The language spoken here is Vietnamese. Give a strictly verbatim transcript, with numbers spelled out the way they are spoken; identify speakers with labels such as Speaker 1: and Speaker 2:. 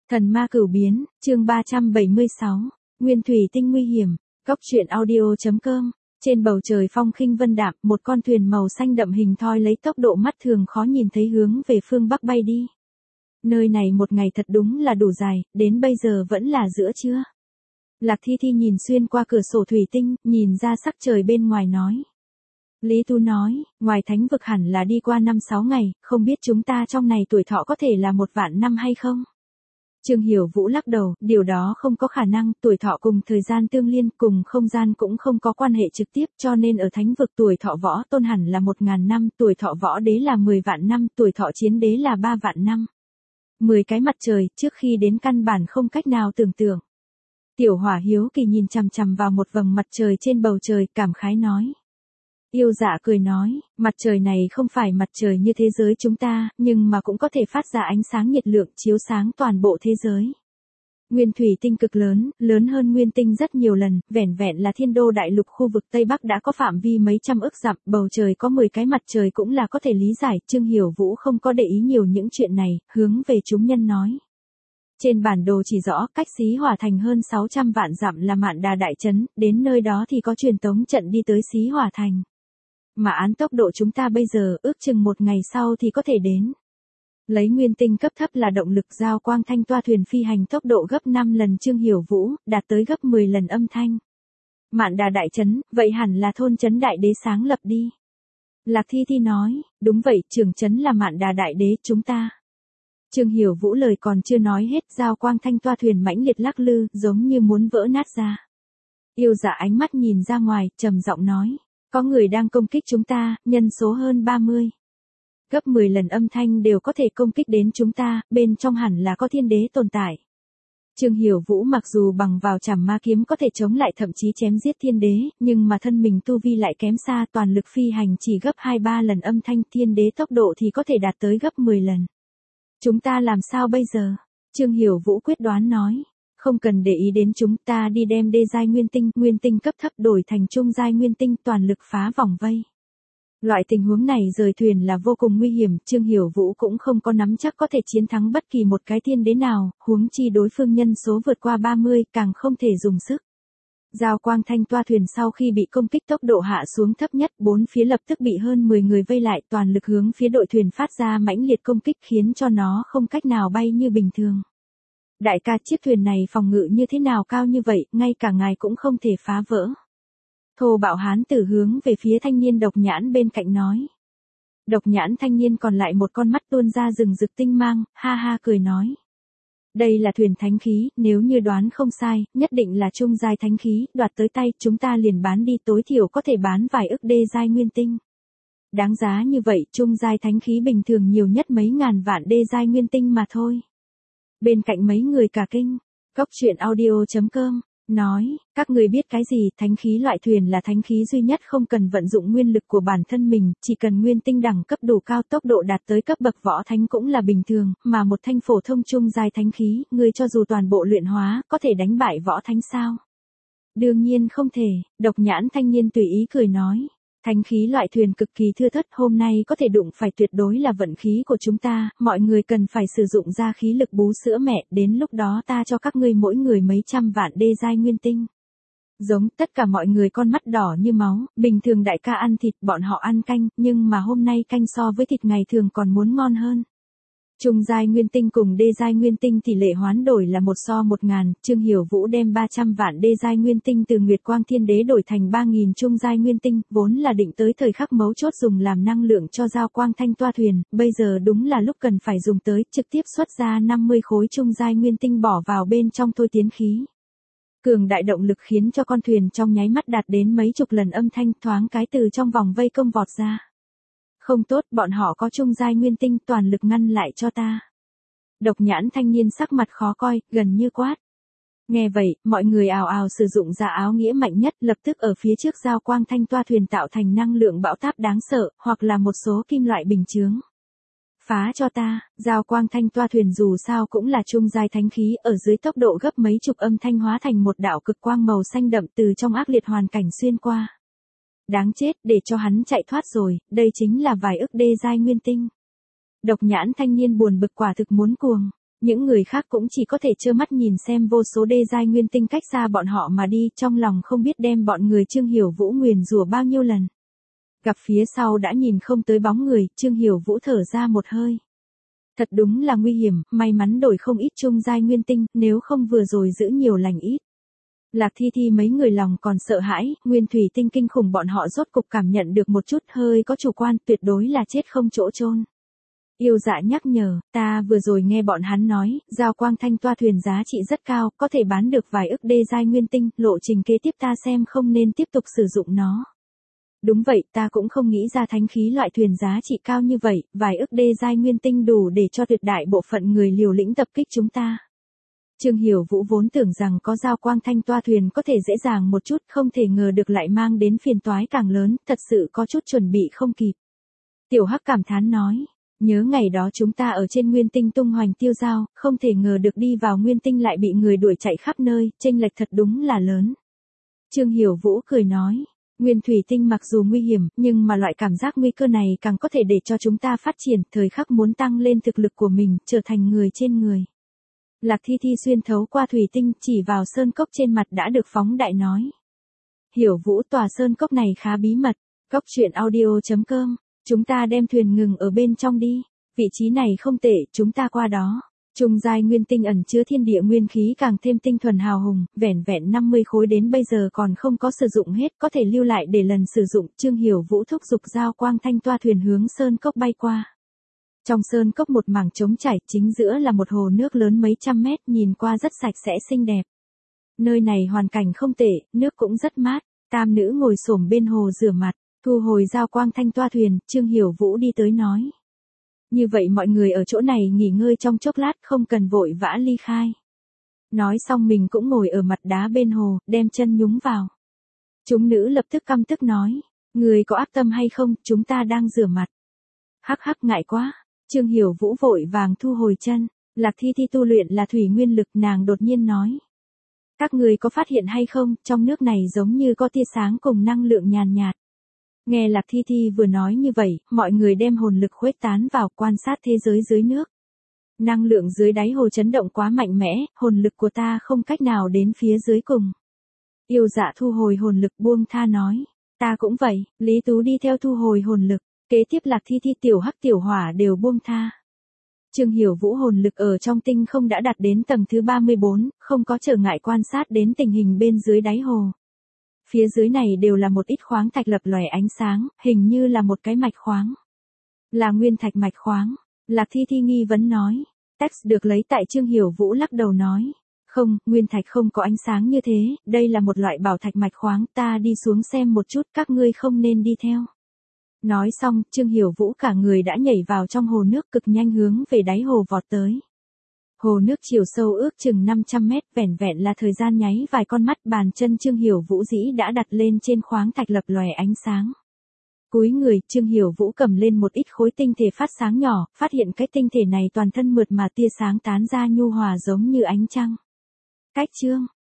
Speaker 1: Thần ma cửu biến, chương ba trăm bảy mươi sáu, Nguyên thủy tinh nguy hiểm, Cốc truyện audio.com. Trên bầu trời phong khinh vân đạm, một con thuyền màu xanh đậm hình thoi lấy tốc độ mắt thường khó nhìn thấy hướng về phương bắc bay đi. Nơi này một ngày thật đúng là đủ dài, đến bây giờ vẫn là giữa trưa. Lạc Thi Thi nhìn xuyên qua cửa sổ thủy tinh, nhìn ra sắc trời bên ngoài nói. Lý Tu nói, ngoài thánh vực hẳn là đi qua năm sáu ngày, không biết chúng ta trong này tuổi thọ có thể là một vạn năm hay không? Trương Hiểu Vũ lắc đầu, điều đó không có khả năng, tuổi thọ cùng thời gian tương liên, cùng không gian cũng không có quan hệ trực tiếp, cho nên ở thánh vực tuổi thọ võ tôn hẳn là một ngàn năm, tuổi thọ võ đế là mười vạn năm, tuổi thọ chiến đế là ba vạn năm. Mười cái mặt trời, trước khi đến căn bản không cách nào tưởng tượng. Tiểu Hỏa hiếu kỳ nhìn chằm chằm vào một vầng mặt trời trên bầu trời, cảm khái nói. Yêu Dạ cười nói, mặt trời này không phải mặt trời như thế giới chúng ta, nhưng mà cũng có thể phát ra ánh sáng nhiệt lượng chiếu sáng toàn bộ thế giới. Nguyên thủy tinh cực lớn, lớn hơn nguyên tinh rất nhiều lần, vẻn vẹn là thiên đô đại lục khu vực Tây Bắc đã có phạm vi mấy trăm ức dặm, bầu trời có mười cái mặt trời cũng là có thể lý giải. Trương Hiểu Vũ không có để ý nhiều những chuyện này, hướng về chúng nhân nói. Trên bản đồ chỉ rõ cách Xí Hỏa Thành hơn sáu trăm vạn dặm là Mạn Đà Đại Trấn, đến nơi đó thì có truyền tống trận đi tới Xí Hỏa Thành. Mà án tốc độ chúng ta bây giờ ước chừng một ngày sau thì có thể đến. Lấy nguyên tinh cấp thấp là động lực giao quang thanh toa thuyền phi hành tốc độ gấp năm lần Trương Hiểu Vũ, đạt tới gấp mười lần âm thanh. Mạn Đà Đại Trấn, vậy hẳn là thôn trấn đại đế sáng lập đi. Lạc Thi Thi nói, đúng vậy, trưởng trấn là Mạn Đà Đại Đế chúng ta. Trương Hiểu Vũ lời còn chưa nói hết, giao quang thanh toa thuyền mãnh liệt lắc lư, giống như muốn vỡ nát ra. Yêu Dạ ánh mắt nhìn ra ngoài, trầm giọng nói. Có người đang công kích chúng ta, nhân số hơn ba mươi. Gấp mười lần âm thanh đều có thể công kích đến chúng ta, bên trong hẳn là có thiên đế tồn tại. Trương Hiểu Vũ mặc dù bằng vào Trảm Ma kiếm có thể chống lại thậm chí chém giết thiên đế, nhưng mà thân mình tu vi lại kém xa, toàn lực phi hành chỉ gấp hai ba lần âm thanh, thiên đế tốc độ thì có thể đạt tới gấp mười lần. Chúng ta làm sao bây giờ? Trương Hiểu Vũ quyết đoán nói. Không cần để ý đến chúng ta đi đem đê giai nguyên tinh, nguyên tinh cấp thấp đổi thành trung giai nguyên tinh toàn lực phá vòng vây. Loại tình huống này rời thuyền là vô cùng nguy hiểm, Trương Hiểu Vũ cũng không có nắm chắc có thể chiến thắng bất kỳ một cái thiên đế nào, huống chi đối phương nhân số vượt qua ba mươi, càng không thể dùng sức. Giao quang thanh toa thuyền sau khi bị công kích tốc độ hạ xuống thấp nhất, bốn phía lập tức bị hơn mười người vây lại, toàn lực hướng phía đội thuyền phát ra mãnh liệt công kích khiến cho nó không cách nào bay như bình thường. Đại ca, chiếc thuyền này phòng ngự như thế nào cao như vậy, ngay cả ngài cũng không thể phá vỡ. Thô bạo hán tử hướng về phía thanh niên độc nhãn bên cạnh nói. Độc nhãn thanh niên còn lại một con mắt tuôn ra rừng rực tinh mang, ha ha cười nói. Đây là thuyền thánh khí, nếu như đoán không sai, nhất định là trung giai thánh khí, đoạt tới tay, chúng ta liền bán đi, tối thiểu có thể bán vài ức đê giai nguyên tinh. Đáng giá như vậy, trung giai thánh khí bình thường nhiều nhất mấy ngàn vạn đê giai nguyên tinh mà thôi. Bên cạnh mấy người cả kinh, Cốc truyện audio.com, nói, các người biết cái gì, thánh khí loại thuyền là thánh khí duy nhất không cần vận dụng nguyên lực của bản thân mình, chỉ cần nguyên tinh đẳng cấp đủ cao tốc độ đạt tới cấp bậc võ thánh cũng là bình thường, mà một thanh phổ thông trung giai thánh khí, người cho dù toàn bộ luyện hóa, có thể đánh bại võ thánh sao? Đương nhiên không thể, độc nhãn thanh niên tùy ý cười nói. Thánh khí loại thuyền cực kỳ thưa thớt, hôm nay có thể đụng phải tuyệt đối là vận khí của chúng ta, mọi người cần phải sử dụng ra khí lực bú sữa mẹ, đến lúc đó ta cho các ngươi mỗi người mấy trăm vạn đê giai nguyên tinh. Giống tất cả mọi người con mắt đỏ như máu, bình thường đại ca ăn thịt, bọn họ ăn canh, nhưng mà hôm nay canh so với thịt ngày thường còn muốn ngon hơn. Trung giai nguyên tinh cùng đê giai nguyên tinh tỷ lệ hoán đổi là một so một ngàn, Trương Hiểu Vũ đem ba trăm vạn đê giai nguyên tinh từ Nguyệt Quang Thiên Đế đổi thành ba nghìn trung giai nguyên tinh, vốn là định tới thời khắc mấu chốt dùng làm năng lượng cho giao quang thanh toa thuyền, bây giờ đúng là lúc cần phải dùng tới, trực tiếp xuất ra năm mươi khối trung giai nguyên tinh bỏ vào bên trong thôi tiến khí. Cường đại động lực khiến cho con thuyền trong nháy mắt đạt đến mấy chục lần âm thanh, thoáng cái từ trong vòng vây công vọt ra. Không tốt, bọn họ có trung giai nguyên tinh, toàn lực ngăn lại cho ta. Độc nhãn thanh niên sắc mặt khó coi, gần như quát. Nghe vậy, mọi người ào ào sử dụng ra áo nghĩa mạnh nhất, lập tức ở phía trước giao quang thanh toa thuyền tạo thành năng lượng bão táp đáng sợ, hoặc là một số kim loại bình chướng. Phá cho ta, giao quang thanh toa thuyền dù sao cũng là trung giai thánh khí, ở dưới tốc độ gấp mấy chục âm thanh hóa thành một đạo cực quang màu xanh đậm từ trong ác liệt hoàn cảnh xuyên qua. Đáng chết, để cho hắn chạy thoát rồi, đây chính là vài ức đê giai nguyên tinh. Độc nhãn thanh niên buồn bực quả thực muốn cuồng. Những người khác cũng chỉ có thể trơ mắt nhìn xem vô số đê giai nguyên tinh cách xa bọn họ mà đi, trong lòng không biết đem bọn người Trương Hiểu Vũ nguyền rủa bao nhiêu lần. Gặp phía sau đã nhìn không tới bóng người, Trương Hiểu Vũ thở ra một hơi. Thật đúng là nguy hiểm, may mắn đổi không ít trung giai nguyên tinh, nếu không vừa rồi giữ nhiều lành ít. Lạc Thi Thi mấy người lòng còn sợ hãi, nguyên thủy tinh kinh khủng bọn họ rốt cục cảm nhận được một chút, hơi có chủ quan, tuyệt đối là chết không chỗ chôn. Yêu Dạ nhắc nhở, ta vừa rồi nghe bọn hắn nói, giao quang thanh toa thuyền giá trị rất cao, có thể bán được vài ức đê giai nguyên tinh, lộ trình kế tiếp ta xem không nên tiếp tục sử dụng nó. Đúng vậy, ta cũng không nghĩ ra thánh khí loại thuyền giá trị cao như vậy, vài ức đê giai nguyên tinh đủ để cho tuyệt đại bộ phận người liều lĩnh tập kích chúng ta. Trương Hiểu Vũ vốn tưởng rằng có giao quang thanh toa thuyền có thể dễ dàng một chút, không thể ngờ được lại mang đến phiền toái càng lớn, thật sự có chút chuẩn bị không kịp. Tiểu Hắc cảm thán nói, nhớ ngày đó chúng ta ở trên nguyên tinh tung hoành tiêu giao, không thể ngờ được đi vào nguyên tinh lại bị người đuổi chạy khắp nơi, chênh lệch thật đúng là lớn. Trương Hiểu Vũ cười nói, nguyên thủy tinh mặc dù nguy hiểm, nhưng mà loại cảm giác nguy cơ này càng có thể để cho chúng ta phát triển, thời khắc muốn tăng lên thực lực của mình, trở thành người trên người. Lạc Thi Thi xuyên thấu qua thủy tinh, chỉ vào sơn cốc trên mặt đã được phóng đại nói. Hiểu Vũ, tòa sơn cốc này khá bí mật, cốc truyện audio chấm com, chúng ta đem thuyền ngừng ở bên trong đi, vị trí này không tệ, chúng ta qua đó. Trung giai nguyên tinh ẩn chứa thiên địa nguyên khí càng thêm tinh thuần hào hùng, vẻn vẹn năm mươi khối đến bây giờ còn không có sử dụng hết, có thể lưu lại để lần sử dụng. Trương Hiểu Vũ thúc giục giao quang thanh toa thuyền hướng sơn cốc bay qua. Trong sơn cốc một mảng trống trải, chính giữa là một hồ nước lớn mấy trăm mét, nhìn qua rất sạch sẽ xinh đẹp. Nơi này hoàn cảnh không tệ, nước cũng rất mát, tam nữ ngồi xổm bên hồ rửa mặt, thu hồi giao quang thanh toa thuyền, Trương Hiểu Vũ đi tới nói. Như vậy mọi người ở chỗ này nghỉ ngơi trong chốc lát, không cần vội vã ly khai. Nói xong mình cũng ngồi ở mặt đá bên hồ, đem chân nhúng vào. Chúng nữ lập tức căm tức nói, người có ác tâm hay không, chúng ta đang rửa mặt. Hắc hắc ngại quá. Trương Hiểu Vũ vội vàng thu hồi chân, Lạc Thi Thi tu luyện là thủy nguyên lực, nàng đột nhiên nói. Các người có phát hiện hay không, trong nước này giống như có tia sáng cùng năng lượng nhàn nhạt. Nghe Lạc Thi Thi vừa nói như vậy, mọi người đem hồn lực khuếch tán vào quan sát thế giới dưới nước. Năng lượng dưới đáy hồ chấn động quá mạnh mẽ, hồn lực của ta không cách nào đến phía dưới cùng. Yêu Dạ thu hồi hồn lực buông tha nói, ta cũng vậy, Lý Tú đi theo thu hồi hồn lực. Kế tiếp Lạc Thi Thi, Tiểu Hắc, Tiểu Hỏa đều buông tha. Trương Hiểu Vũ hồn lực ở trong tinh không đã đạt đến tầng thứ ba mươi bốn, không có trở ngại quan sát đến tình hình bên dưới đáy hồ. Phía dưới này đều là một ít khoáng thạch lập lòe ánh sáng, hình như là một cái mạch khoáng. Là nguyên thạch mạch khoáng. Lạc Thi Thi nghi vấn nói. Text được lấy tại Trương Hiểu Vũ lắc đầu nói. Không, nguyên thạch không có ánh sáng như thế, đây là một loại bảo thạch mạch khoáng, ta đi xuống xem một chút, các ngươi không nên đi theo. Nói xong, Trương Hiểu Vũ cả người đã nhảy vào trong hồ nước, cực nhanh hướng về đáy hồ vọt tới. Hồ nước chiều sâu ước chừng năm trăm mét, vẻn vẹn là thời gian nháy vài con mắt, bàn chân Trương Hiểu Vũ dĩ đã đặt lên trên khoáng thạch lập lòe ánh sáng. Cúi người, Trương Hiểu Vũ cầm lên một ít khối tinh thể phát sáng nhỏ, phát hiện cái tinh thể này toàn thân mượt mà tia sáng tán ra nhu hòa giống như ánh trăng. Cách chương